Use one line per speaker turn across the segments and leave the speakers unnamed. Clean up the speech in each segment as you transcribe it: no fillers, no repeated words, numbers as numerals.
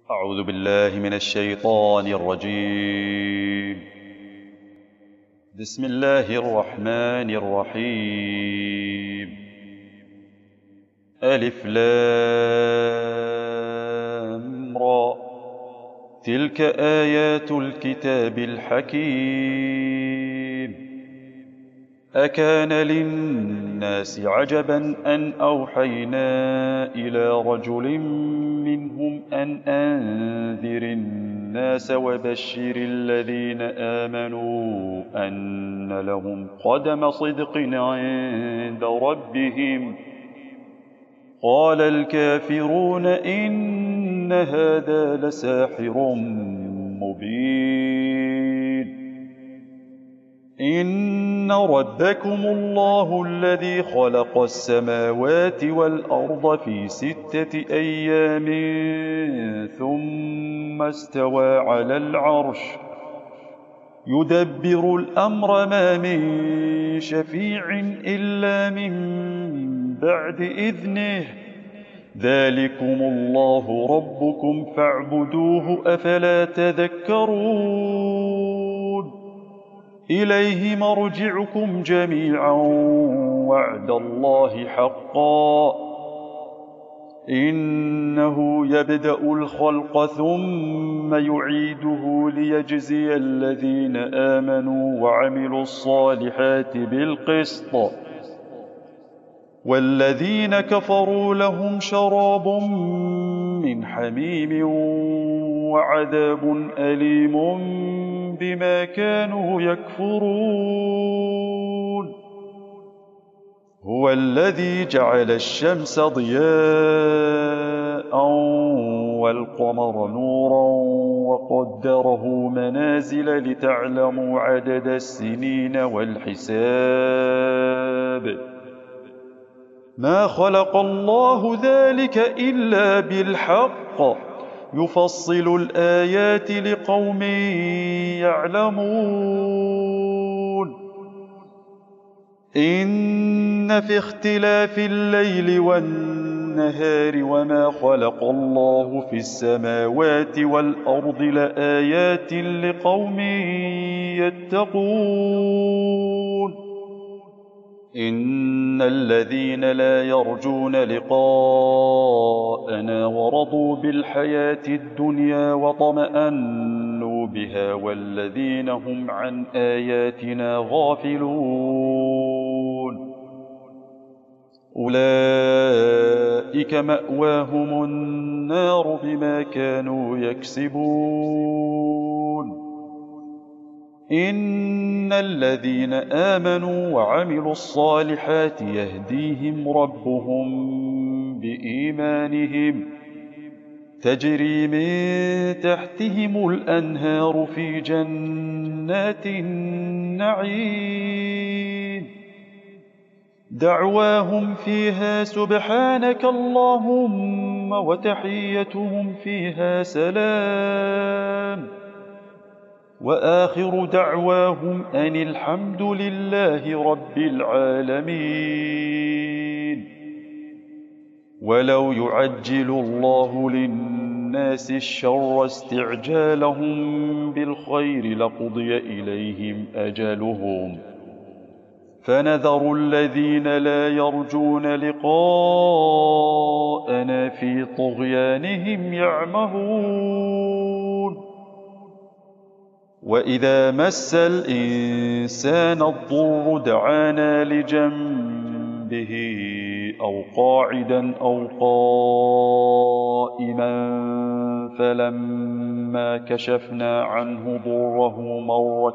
أعوذ بالله من الشيطان الرجيم. بسم الله الرحمن الرحيم. ألف لام را، تلك آيات الكتاب الحكيم. أكان للناس عجبا أن أوحينا إلى رجل منهم أن أنذر الناس وبشر الذين آمنوا أن لهم قدم صدق عند ربهم. قال الكافرون إن هذا لساحر مبين. إن ربكم الله الذي خلق السماوات والأرض في 6 أيام ثم استوى على العرش يدبر الأمر ما من شفيع إلا من بعد إذنه. ذلكم الله ربكم فاعبدوه أفلا تذكرون. إليه مرجعكم جميعا وعد الله حقا. إنه يبدأ الخلق ثم يعيده ليجزي الذين آمنوا وعملوا الصالحات بالقسط، والذين كفروا لهم شراب من حميم وعذاب أليم بما كانوا يكفرون. هو الذي جعل الشمس ضياء والقمر نورا وقدره منازل لتعلموا عدد السنين والحساب. ما خلق الله ذلك إلا بالحق يفصل الآيات لقوم يعلمون. إن في اختلاف الليل والنهار وما خلق الله في السماوات والأرض لآيات لقوم يتقون. إن الذين لا يرجون لقاءنا ورضوا بالحياة الدنيا وطمأنوا بها والذين هم عن آياتنا غافلون أولئك مأواهم النار بما كانوا يكسبون. إن الذين آمنوا وعملوا الصالحات يهديهم ربهم بإيمانهم تجري من تحتهم الأنهار في جنات النعيم. دعواهم فيها سبحانك اللهم وتحيتهم فيها سلام، وآخر دعواهم أن الحمد لله رب العالمين. ولو يعجل الله للناس الشر استعجالهم بالخير لقضي إليهم أجلهم، فنذر الذين لا يرجون لقاءنا في طغيانهم يعمهون. وإذا مس الإنسان الضر دعانا لجنبه أو قاعدا أو قائما فلما كشفنا عنه ضره مر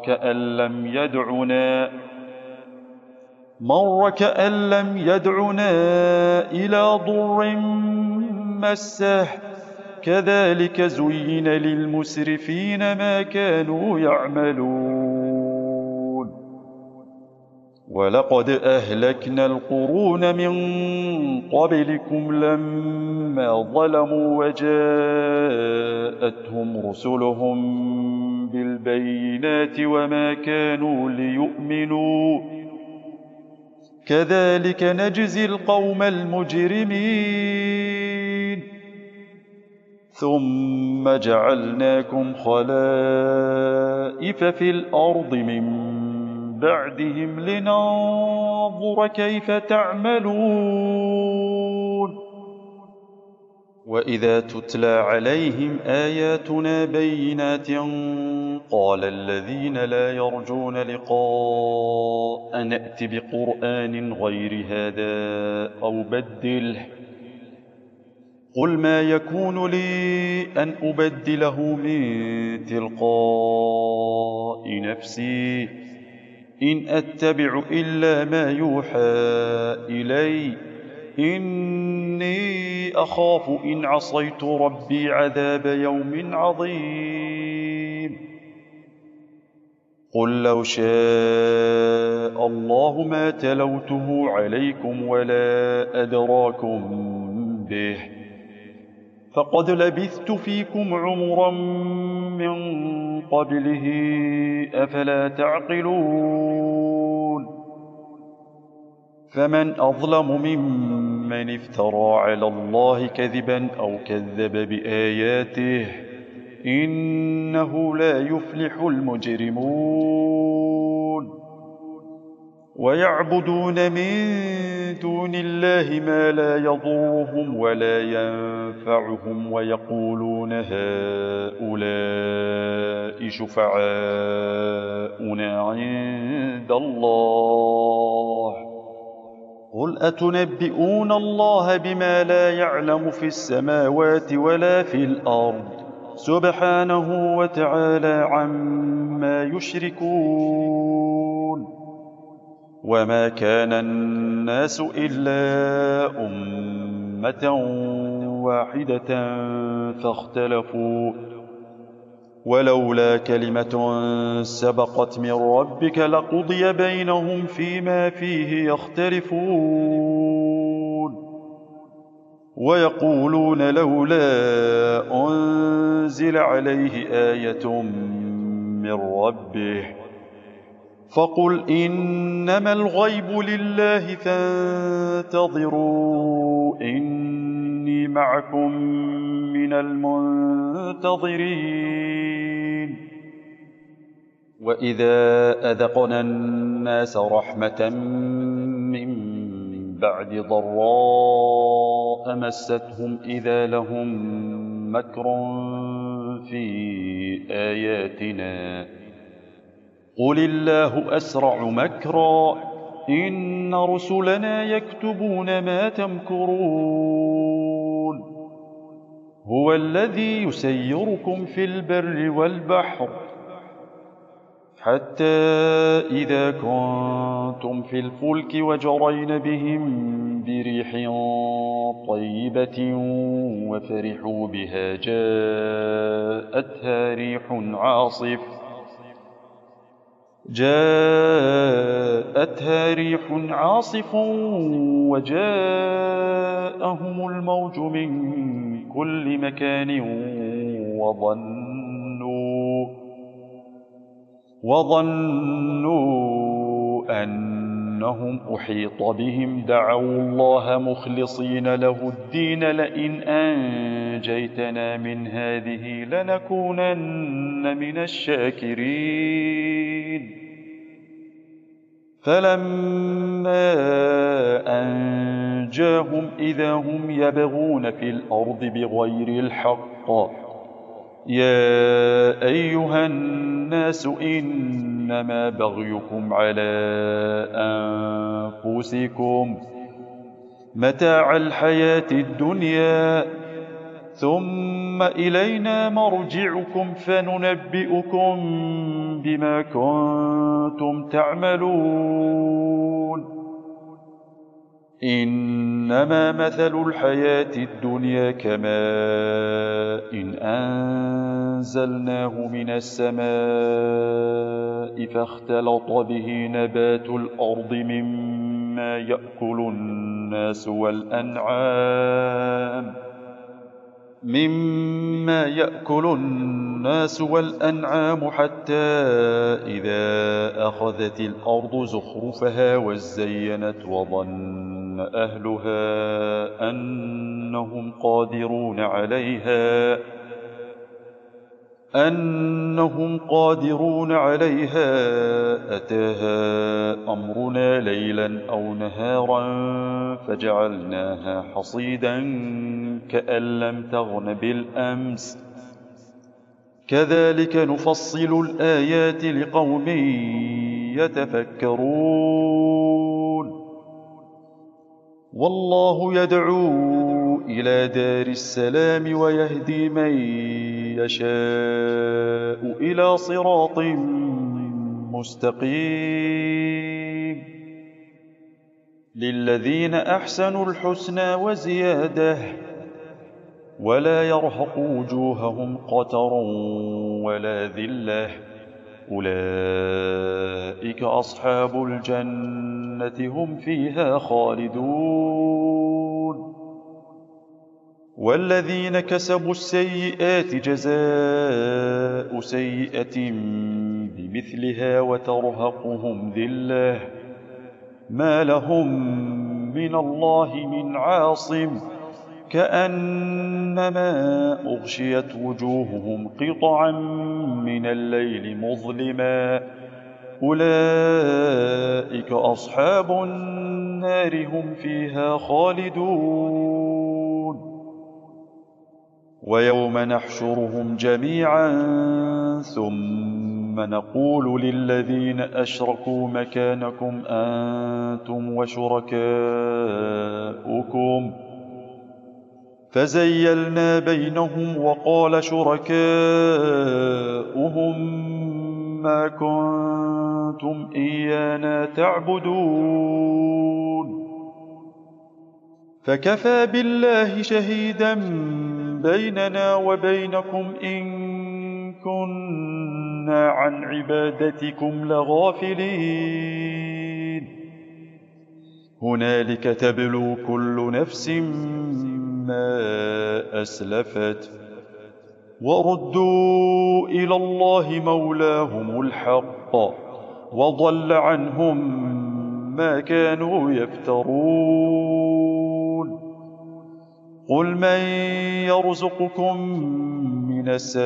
كأن لم يدعنا إلى ضر مسه. كذلك زين للمسرفين ما كانوا يعملون. ولقد أهلكنا القرون من قبلكم لما ظلموا وجاءتهم رسلهم بالبينات وما كانوا ليؤمنوا. كذلك نجزي القوم المجرمين. ثم جعلناكم خلائف في الأرض من بعدهم لننظر كيف تعملون وإذا تتلى عليهم آياتنا بينات قال الذين لا يرجون لقاء نأت بقرآن غير هذا أو بدله قل ما يكون لي أن أبدله من تلقاء نفسي إن أتبع إلا ما يوحى إلي إني أخاف إن عصيت ربي عذاب يوم عظيم قل لو شاء الله ما تلوته عليكم ولا أدراكم به فقد لبثت فيكم عمرا من قبله أفلا تعقلون فمن أظلم ممن افترى على الله كذبا أو كذب بآياته إنه لا يفلح المجرمون ويعبدون من دون الله ما لا يضرهم ولا ينفعهم ويقولون هؤلاء شفعاؤنا عند الله قل أتنبئون الله بما لا يعلم في السماوات ولا في الأرض سبحانه وتعالى عما يشركون وما كان الناس إلا أمة واحدة فاختلفوا ولولا كلمة سبقت من ربك لقضي بينهم فيما فيه يختلفون ويقولون لولا أنزل عليه آية من ربه فقل إنما الغيب لله فانتظروا إني معكم من المنتظرين وإذا أذقنا الناس رحمة من بعد ضراء مستهم إذا لهم مكر في آياتنا قل الله أسرع مكرا إن رسلنا يكتبون ما تمكرون هو الذي يسيركم في البر والبحر حتى إذا كنتم في الفلك وجرين بهم بريح طيبة وفرحوا بها جاءتها ريح عاصف وجاءهم الموج من كل مكان وظنوا أنهم أحيط بهم دعوا الله مخلصين له الدين لئن أنجيتنا من هذه لنكونن من الشاكرين فلما أنجاهم إذا هم يبغون في الأرض بغير الحق يا أيها الناس إنما بغيكم على أنفسكم متاع الحياة الدنيا ثم إلينا مرجعكم فننبئكم بما كنتم تعملون إنما مثل الحياة الدنيا كماء أنزلناه من السماء فاختلط به نبات الأرض مما يأكل الناس والأنعام حتى إذا أخذت الأرض زخرفها وزينت وظن أهلها أنهم قادرون عليها أنهم قادرون عليها أتاها أمرنا ليلا أو نهارا فجعلناها حصيدا كأن لم تغن بالأمس كذلك نفصل الآيات لقوم يتفكرون والله يدعو إلى دار السلام ويهدي من يشاء إلى صراط مستقيم للذين أحسنوا الحسنى وزيادة ولا يرهق وجوههم قتر ولا ذلة أولئك أصحاب الجنة هم فيها خالدون والذين كسبوا السيئات جزاء سيئة بمثلها وترهقهم ذلة ما لهم من الله من عاصم كأنما أغشيت وجوههم قطعا من الليل مظلما أولئك أصحاب النار هم فيها خالدون ويوم نحشرهم جميعا ثم نقول للذين أشركوا مكانكم أنتم وشركاؤكم فزيلنا بينهم وقال شركاؤهم ما كنتم إيانا تعبدون فكفى بالله شهيدا بيننا وبينكم إن كنا عن عبادتكم لغافلين هنالك تبلو كل نفس ما أسلفت وردوا إلى الله مولاهم الحق وضل عنهم ما كانوا يفترون قل من يرزقكم من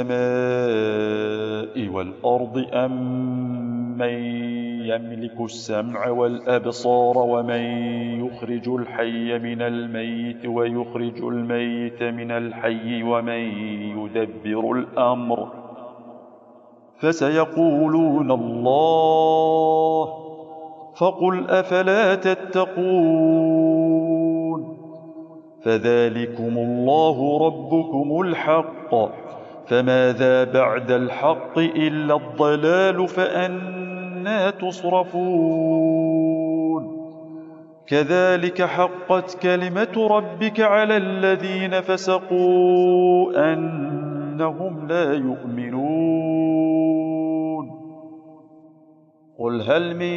السماء والأرض أم من يملك السمع والأبصار ومن يخرج الحي من الميت ويخرج الميت من الحي ومن يدبر الأمر فسيقولون الله فقل أفلا تتقون فذلكم الله ربكم الحق فماذا بعد الحق إلا الضلال فأنى تصرفون كذلك حقت كلمة ربك على الذين فسقوا أنهم لا يؤمنون قل هل من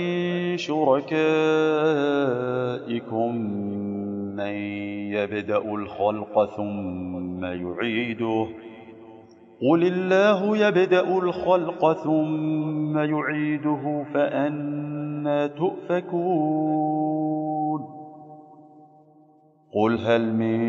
شركائكم من يبدأ الخلق ثم يعيده قل الله يبدأ الخلق ثم يعيده فأنى تؤفكون قل هل من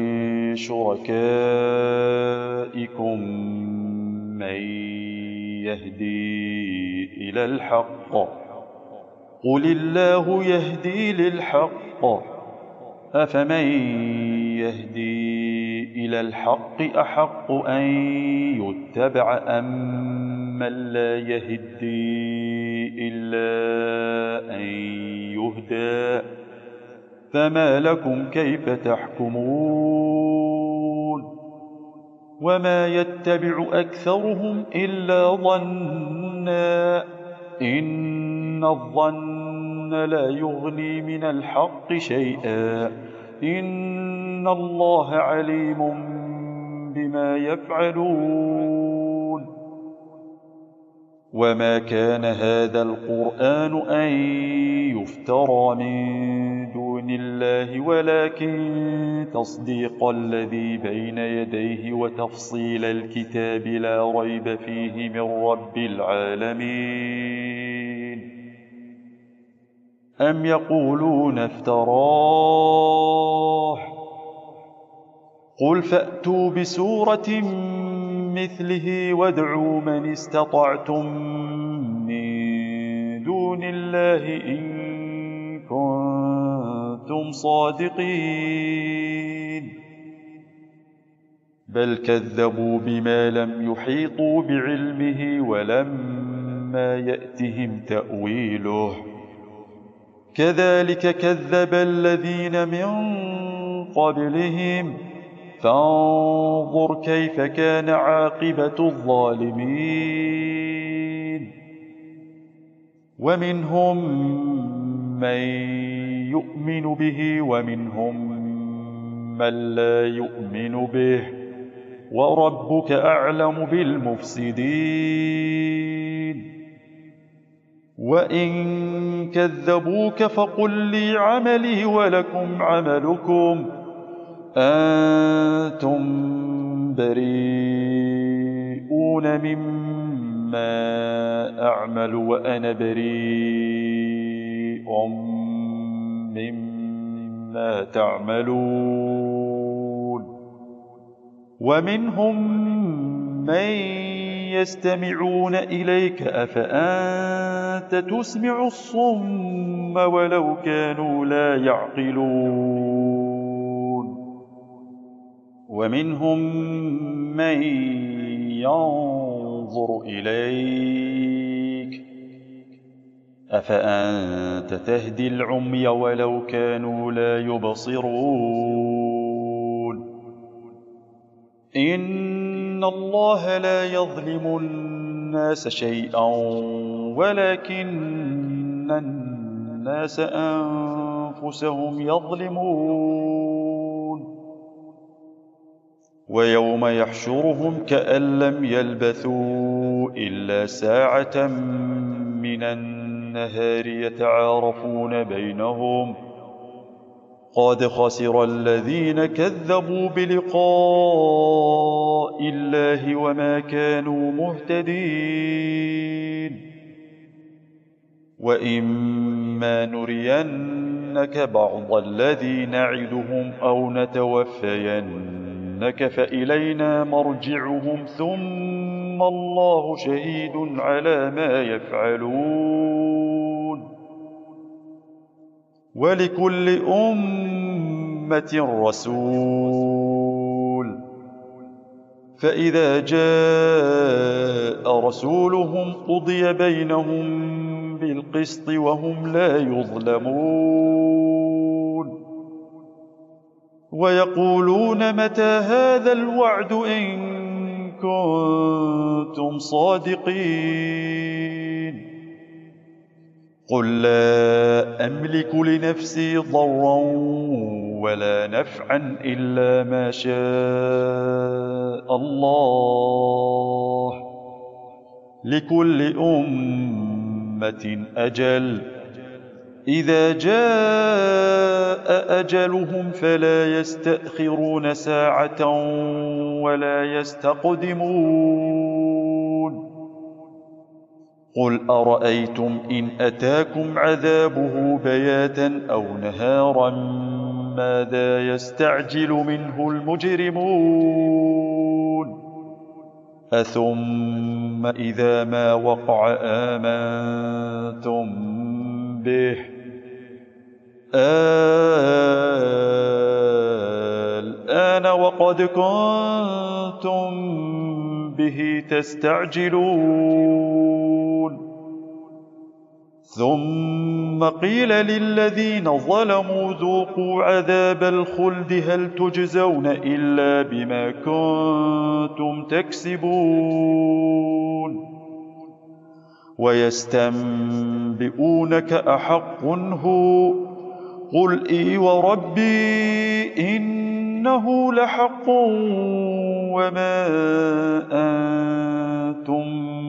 شركائكم من يهدي إلى الحق قل الله يهدي للحق أفمن يهدي إلى الحق أحق أن يتبع أم من لا يهدي إلا أن يهدى فما لكم كيف تحكمون وما يتبع أكثرهم إلا ظنا إن الظن لا يغني من الحق شيئا إن الله عليم بما يفعلون وما كان هذا القرآن أن يفترى من دون الله ولكن تصديق الذي بين يديه وتفصيل الكتاب لا ريب فيه من رب العالمين أم يقولون افتراه قل فأتوا بسورة مثله وادعوا من استطعتم من دون الله إن كنتم صادقين بل كذبوا بما لم يحيطوا بعلمه ولما يأتهم تأويله كذلك كذب الذين من قبلهم فانظر كيف كان عاقبة الظالمين ومنهم من يؤمن به ومنهم من لا يؤمن به وربك أعلم بالمفسدين وإن كذبوك فقل لي عملي ولكم عملكم أنتم بريئون مما أعمل وأنا بريء مما تعملون ومنهم من يستمعون إليك أفأنت تسمع الصم ولو كانوا لا يعقلون ومنهم من ينظر إليك أفأنت تهدي العمي ولو كانوا لا يبصرون إن الله لا يظلم الناس شيئا ولكن الناس أنفسهم يظلمون ويوم يحشرهم كأن لم يلبثوا إلا ساعة من النهار يتعارفون بينهم قد خسر الذين كذبوا بلقاء الله وما كانوا مهتدين وإما نرينك بعض الذي نعدهم أو نتوفينك فإلينا مرجعهم ثم الله شهيد على ما يفعلون ولكل أمة رسول فإذا جاء رسولهم قضي بينهم بالقسط وهم لا يظلمون ويقولون متى هذا الوعد إن كنتم صادقين قل لا أملك لنفسي ضرا ولا نفعا إلا ما شاء الله لكل أمة أجل إذا جاء أجلهم فلا يستأخرون ساعة ولا يستقدمون قل أرأيتم إن أتاكم عذابه بياتا أو نهارا ماذا يستعجل منه المجرمون أثم إذا ما وقع آمنتم به الآن وقد كنتم به تستعجلون ثم قيل للذين ظلموا ذوقوا عذاب الخلد هل تجزون إلا بما كنتم تكسبون ويستنبئونك أحق هو قل إي وربي إنه لحق وما أنتم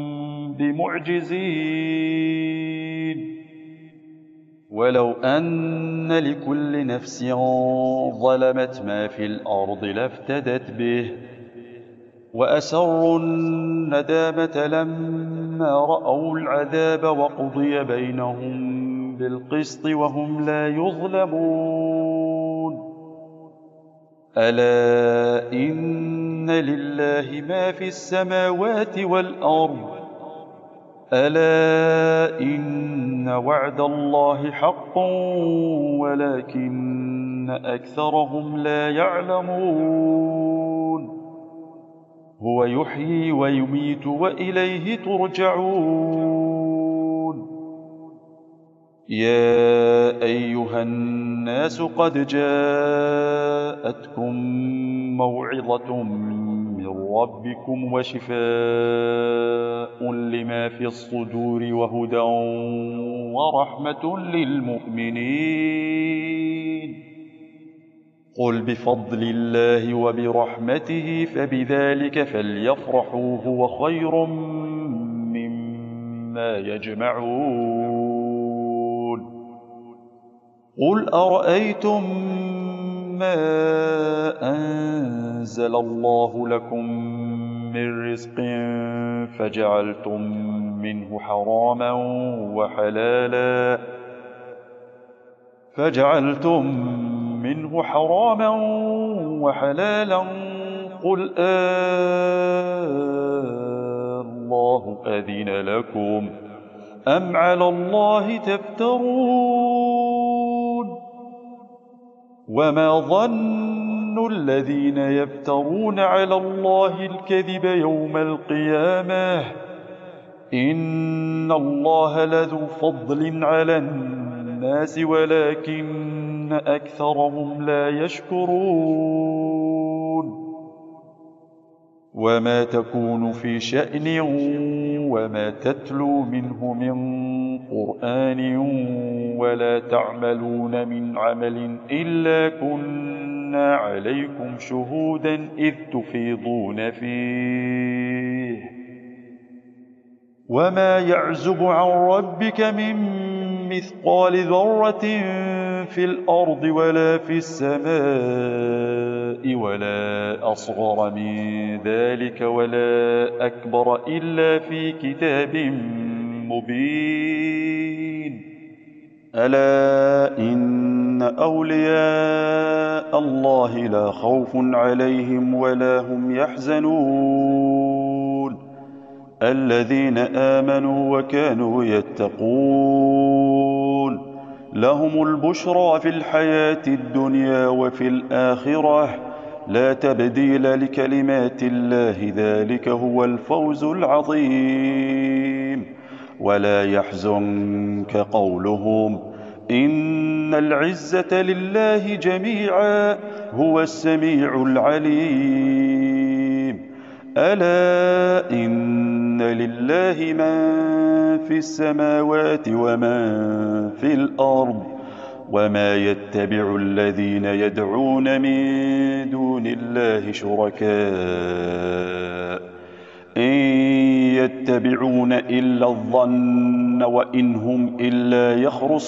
بمعجزين ولو أن لكل نفس ظلمت ما في الأرض لافتدت به وأسروا الندامة لما رأوا العذاب وقضي بينهم بالقسط وهم لا يظلمون ألا إن لله ما في السماوات والأرض ألا إن وعد الله حق ولكن أكثرهم لا يعلمون هو يحيي ويميت وإليه ترجعون يا أيها الناس قد جاءتكم موعظة من ربكم وشفاء لما في الصدور وهدى ورحمة للمؤمنين قل بفضل الله وبرحمته فبذلك فليفرحوا هو خير مما يجمعون قل أرأيتم ما أنزل الله لكم من رزق فجعلتم منه حراما وحلالا قل الله أذن لكم أم على الله تفترون وما ظن الذين يفترون على الله الكذب يوم القيامة إن الله لذو فضل على الناس ولكن أكثرهم لا يشكرون وما تكون في شأن وما تتلو منه من قرآن ولا تعملون من عمل إلا كنا عليكم شهودا إذ تفيضون فيه وما يعزب عن ربك من مثقال ذرة في الأرض ولا في السماء ولا أصغر من ذلك ولا أكبر إلا في كتاب مبين ألا إن أولياء الله لا خوف عليهم ولا هم يحزنون الذين آمنوا وكانوا يتقون لهم البشرى في الحياة الدنيا وفي الآخرة لا تبديل لكلمات الله ذلك هو الفوز العظيم ولا يحزنك قولهم إن العزة لله جميعا هو السميع العليم ألا إن لله من في السماوات ومن في الأرض وما يتبع الذين يدعون من دون الله شركاء إن يتبعون إلا الظن وإن هم إلا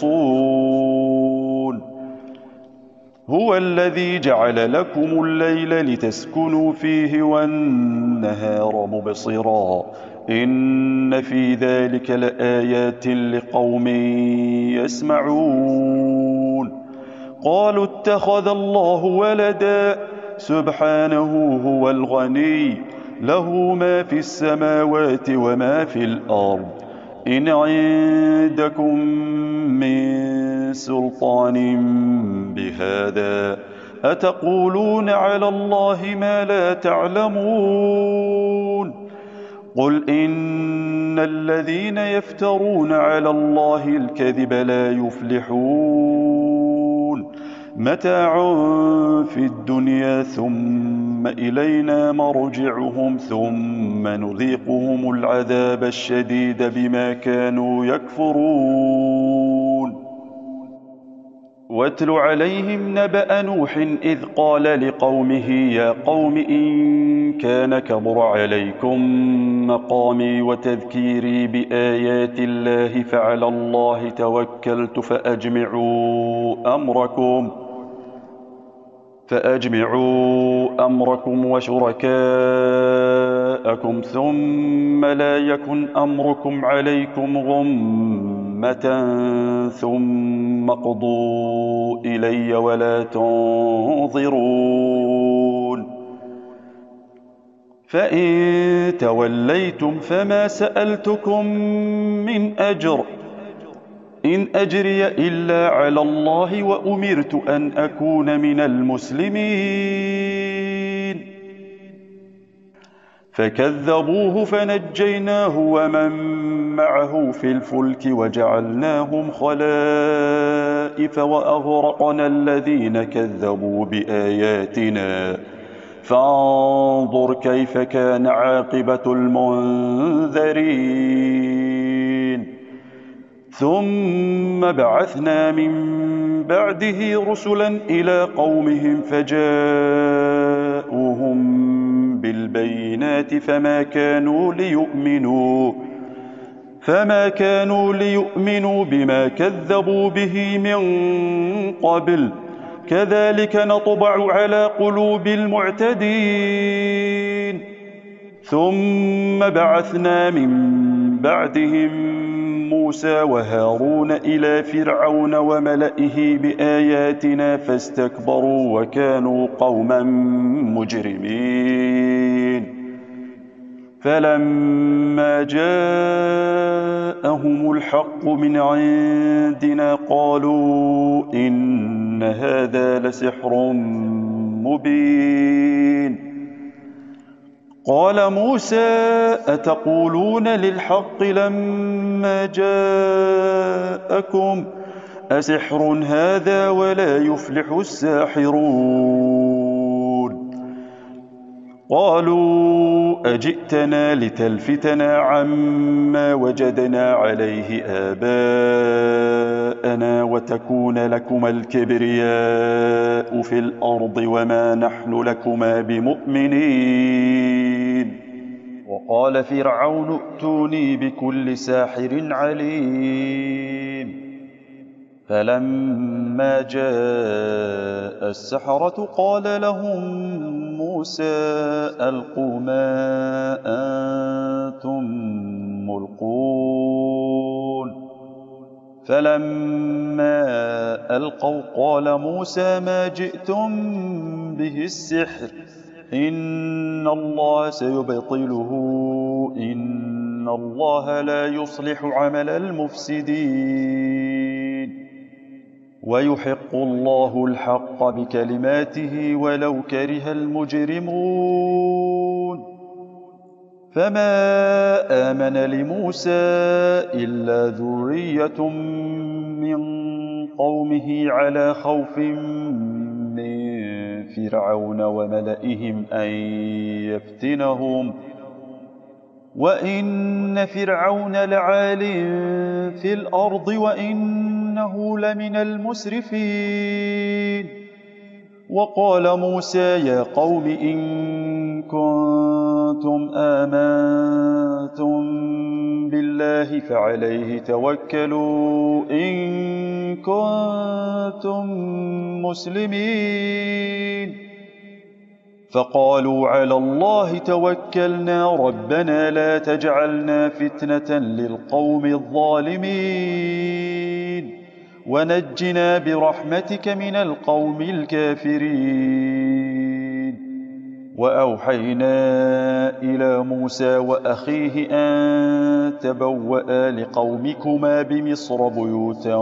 يخرصون هو الذي جعل لكم الليل لتسكنوا فيه والنهار مبصرا إن في ذلك لآيات لقوم يسمعون قالوا اتخذ الله ولدا سبحانه هو الغني له ما في السماوات وما في الأرض إن عندكم من سلطان بهذا أتقولون على الله ما لا تعلمون قل إن الذين يفترون على الله الكذب لا يفلحون متاع في الدنيا ثم إلينا مرجعهم ثم نذيقهم العذاب الشديد بما كانوا يكفرون واتل عليهم نبأ نوح إذ قال لقومه يا قوم إن كان كبر عليكم مقامي وتذكيري بآيات الله فعلى الله توكلت فأجمعوا أمركم وشركاءكم جاءكم ثم لا يكن أمركم عليكم غمة ثم اقضوا إلي ولا تنظرون. فإن توليتم فما سألتكم من أجر إن أجري إلا على الله وأمرت أن أكون من المسلمين. فكذبوه فنجيناه ومن معه في الفلك وجعلناهم خلائف وأغرقنا الذين كذبوا بآياتنا فانظر كيف كان عاقبة المنذرين. ثم بعثنا من بعده رسلا إلى قومهم فجاءوهم بالبينات فما كانوا ليؤمنوا بما كذبوا به من قبل كذلك نطبع على قلوب المعتدين. ثم بعثنا من بعدهم موسى وهارون إلى فرعون وملئه بآياتنا فاستكبروا وكانوا قوما مجرمين. فلما جاءهم الحق من عندنا قالوا إن هذا لسحر مبين. قال موسى أتقولون للحق لما جاءكم أسحر هذا ولا يفلح الساحرون. قالوا أجئتنا لتلفتنا عما وجدنا عليه آباءنا وتكون لكما الكبرياء في الأرض وما نحن لكما بمؤمنين. وقال فرعون ائتوني بكل ساحر عليم. فلما جاء السحرة قال لهم موسى ألقوا ما أنتم ملقون. فلما ألقوا قال موسى ما جئتم به السحر إن الله سيبطله إن الله لا يصلح عمل المفسدين ويحق الله الحق بكلماته ولو كره المجرمون. فما آمن لموسى إلا ذرية من قومه على خوف من فرعون وملئهم أن يفتنهم وإن فرعون لعال في الأرض وإنه لمن المسرفين. وقال موسى يا قوم إن كنتم آمنتم بالله فعليه توكلوا إن كنتم مسلمين. فقالوا على الله توكلنا ربنا لا تجعلنا فتنة للقوم الظالمين ونجنا برحمتك من القوم الكافرين. وأوحينا إلى موسى وأخيه أن تبوأ لقومكما بمصر بيوتا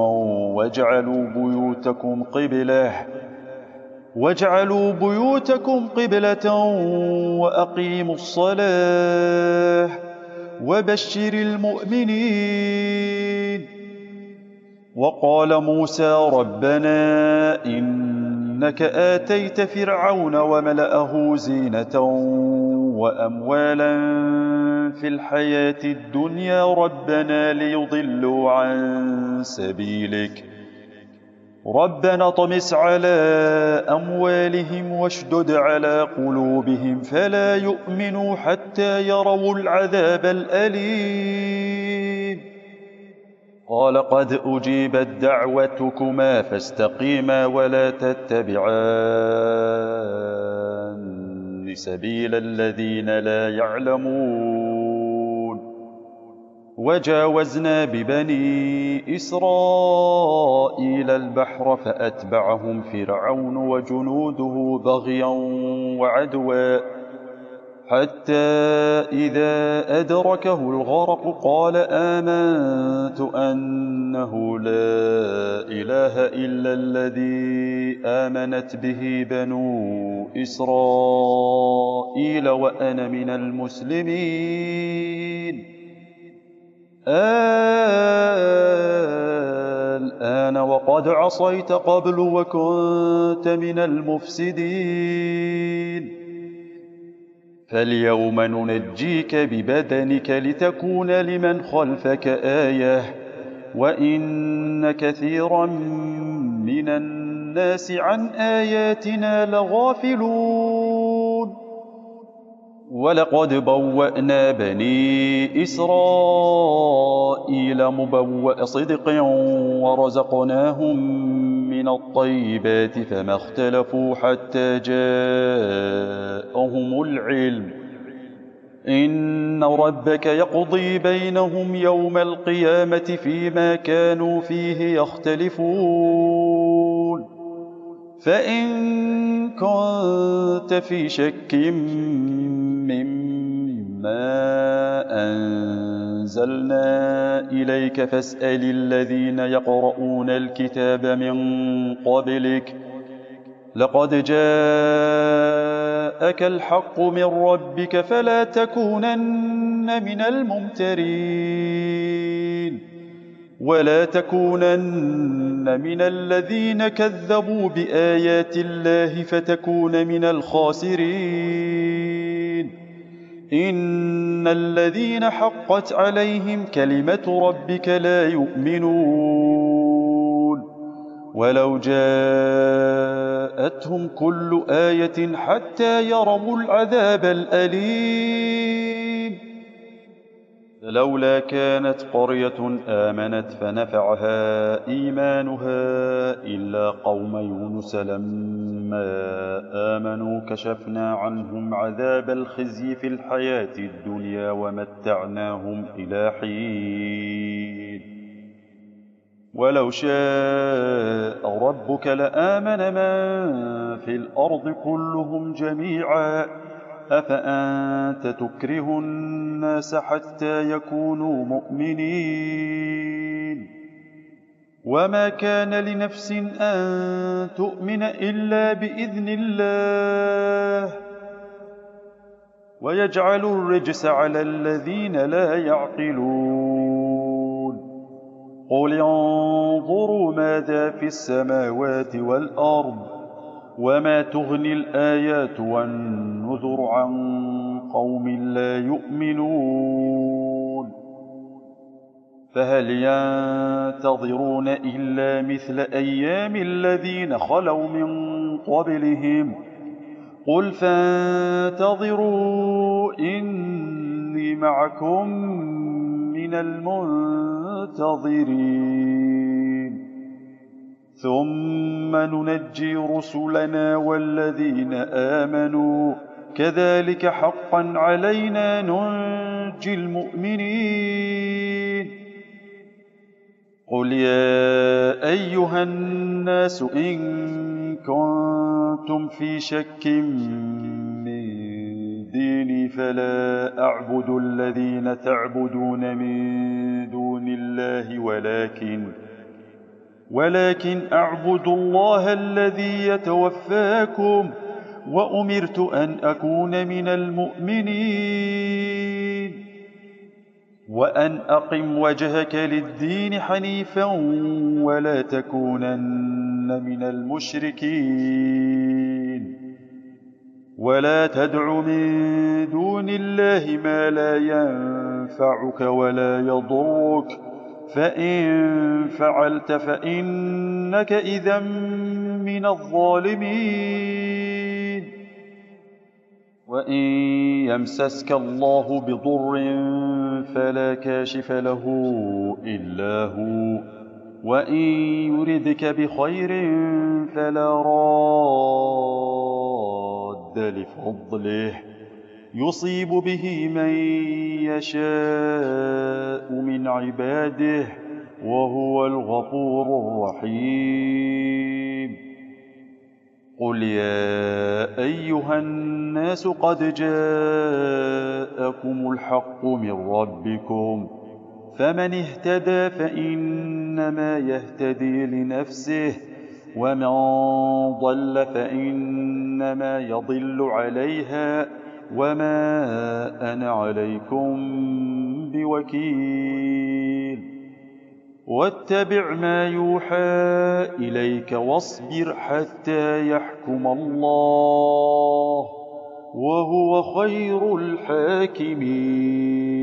واجعلوا بيوتكم قبلة وأقيموا الصلاة وبشر المؤمنين. وقال موسى ربنا إنك آتيت فرعون وملأه زينة وأموالا في الحياة الدنيا ربنا ليضلوا عن سبيلك ربنا طمس على أموالهم واشدد على قلوبهم فلا يؤمنوا حتى يروا العذاب الأليم. قال قد أجيبت دعوتكما فاستقيما ولا تتبعان سبيل الذين لا يعلمون. وجاوزنا ببني إسرائيل البحر فأتبعهم فرعون وجنوده بغيا وعدوا حتى إذا أدركه الغرق قال آمنت أنه لا إله إلا الذي آمنت به بنو إسرائيل وأنا من المسلمين. الآن وقد عصيت قبل وكنت من المفسدين. فاليوم ننجيك ببدنك لتكون لمن خلفك آية وإن كثيرا من الناس عن آياتنا لغافلون. ولقد بوأنا بني إسرائيل مبوأ صدق ورزقناهم من الطيبات فما اختلفوا حتى جاءهم العلم. إن ربك يقضي بينهم يوم القيامة فيما كانوا فيه يختلفون. فإن كنت في شك مما أنزلنا إليك فاسأل الذين يقرؤون الكتاب من قبلك لقد جاءك الحق من ربك فلا تكونن من الممترين ولا تكونن من الذين كذبوا بآيات الله فتكون من الخاسرين. إن الذين حقت عليهم كلمة ربك لا يؤمنون ولو جاءتهم كل آية حتى يروا العذاب الأليم. فلولا كانت قرية آمنت فنفعها إيمانها إلا قوم يونس لما آمنوا كشفنا عنهم عذاب الخزي في الحياة الدنيا ومتعناهم إلى حين. ولو شاء ربك لآمن من في الأرض كلهم جميعا أفأنت تكره الناس حتى يكونوا مؤمنين. وما كان لنفس أن تؤمن إلا بإذن الله ويجعل الرجس على الذين لا يعقلون. قل انظروا ماذا في السماوات والأرض وما تغني الآيات والنذر عن قوم لا يؤمنون. فهل ينتظرون إلا مثل أيام الذين خلوا من قبلهم قل فانتظروا إني معكم من المنتظرين. ثم ننجي رسلنا والذين آمنوا كذلك حقا علينا ننجي المؤمنين. قل يا أيها الناس إن كنتم في شك من ديني فلا أعبد الذين تعبدون من دون الله ولكن أعبد الله الذي يتوفاكم وأمرت أن أكون من المؤمنين وأن أقم وجهك للدين حنيفا ولا تكونن من المشركين ولا تدع من دون الله ما لا ينفعك ولا يضرك فإن فعلت فإنك إذا من الظالمين. وإن يمسسك الله بضر فلا كاشف له إلا هو وإن يردك بخير فلا راد رد لفضله يصيب به من يشاء من عباده وهو الغفور الرحيم. قل يا أيها الناس قد جاءكم الحق من ربكم فمن اهتدى فإنما يهتدي لنفسه ومن ضل فإنما يضل عليها وما أنا عليكم بوكيل. واتبع ما يوحى إليك واصبر حتى يحكم الله وهو خير الحاكمين.